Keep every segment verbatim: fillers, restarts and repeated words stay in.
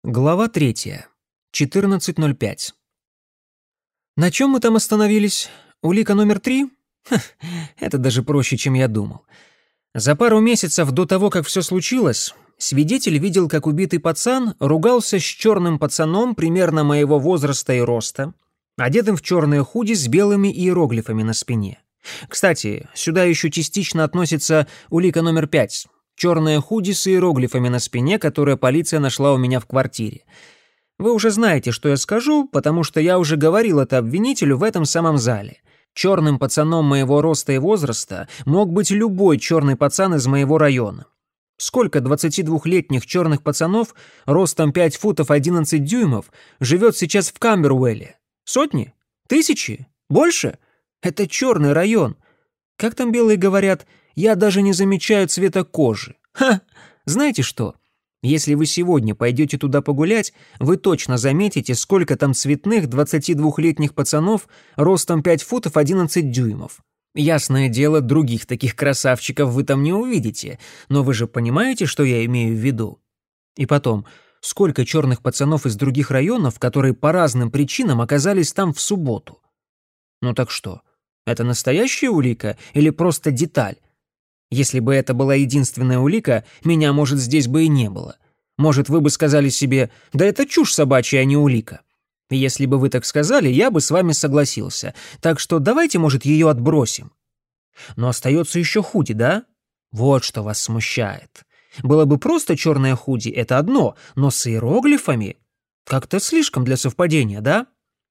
Глава третья. четырнадцать ноль пять. На чем мы там остановились? Улика номер три? Ха, это даже проще, чем я думал. За пару месяцев до того, как все случилось, свидетель видел, как убитый пацан ругался с черным пацаном примерно моего возраста и роста, одетым в черные худи с белыми иероглифами на спине. Кстати, сюда еще частично относится улика номер пять. Черные худи с иероглифами на спине, которые полиция нашла у меня в квартире. Вы уже знаете, что я скажу, потому что я уже говорил это обвинителю в этом самом зале. Черным пацаном моего роста и возраста мог быть любой черный пацан из моего района. Сколько двадцатидвухлетних черных пацанов ростом пять футов одиннадцать дюймов живет сейчас в Камбервелле? Сотни? Тысячи? Больше? Это черный район. Как там белые говорят, я даже не замечаю цвета кожи. Ха! Знаете что? Если вы сегодня пойдете туда погулять, вы точно заметите, сколько там цветных двадцатидвухлетних пацанов ростом пять футов одиннадцать дюймов. Ясное дело, других таких красавчиков вы там не увидите, но вы же понимаете, что я имею в виду? И потом, сколько черных пацанов из других районов, которые по разным причинам оказались там в субботу? Ну так что, это настоящая улика или просто деталь? Если бы это была единственная улика, меня, может, здесь бы и не было. Может, вы бы сказали себе, да это чушь собачья, а не улика. Если бы вы так сказали, я бы с вами согласился. Так что давайте, может, ее отбросим. Но остается еще худи, да? Вот что вас смущает. Было бы просто черное худи, это одно, но с иероглифами как-то слишком для совпадения, да?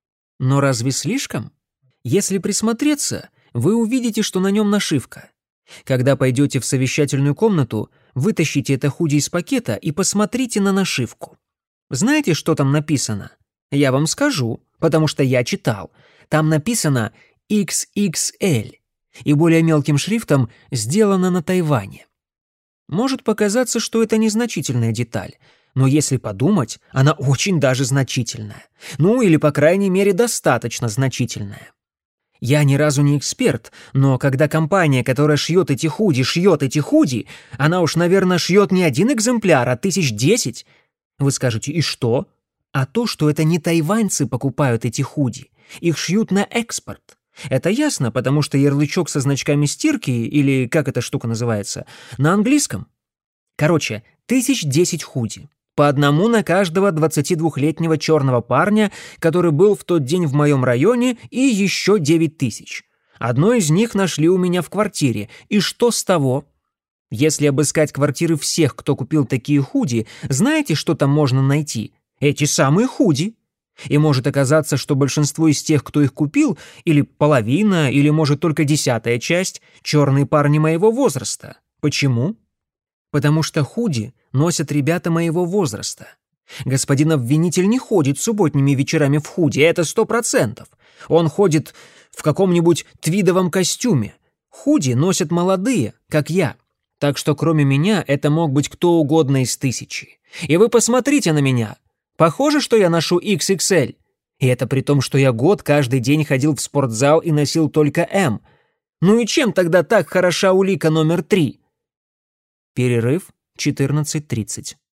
Но разве слишком? Если присмотреться, вы увидите, что на нем нашивка. Когда пойдете в совещательную комнату, вытащите это худи из пакета и посмотрите на нашивку. Знаете, что там написано? Я вам скажу, потому что я читал. Там написано икс икс эль, и более мелким шрифтом сделано на Тайване. Может показаться, что это незначительная деталь, но если подумать, она очень даже значительная. Ну или, по крайней мере, достаточно значительная. Я ни разу не эксперт, но когда компания, которая шьет эти худи, шьет эти худи, она уж, наверное, шьет не один экземпляр, а тысяч десять. Вы скажете, и что? А то, что это не тайваньцы покупают эти худи. Их шьют на экспорт. Это ясно, потому что ярлычок со значками стирки, или как эта штука называется, на английском. Короче, тысяч десять худи. По одному на каждого двадцатидвухлетнего черного парня, который был в тот день в моем районе, и еще девять тысяч. Одно из них нашли у меня в квартире. И что с того? Если обыскать квартиры всех, кто купил такие худи, знаете, что там можно найти? Эти самые худи. И может оказаться, что большинство из тех, кто их купил, или половина, или, может, только десятая часть, черные парни моего возраста. Почему? Потому что худи носят ребята моего возраста. Господин обвинитель не ходит субботними вечерами в худи, это сто процентов. Он ходит в каком-нибудь твидовом костюме. Худи носят молодые, как я. Так что кроме меня это мог быть кто угодно из тысячи. И вы посмотрите на меня. Похоже, что я ношу икс икс эль. И это при том, что я год каждый день ходил в спортзал и носил только М. Ну и чем тогда так хороша улика номер три? Перерыв четырнадцать тридцать.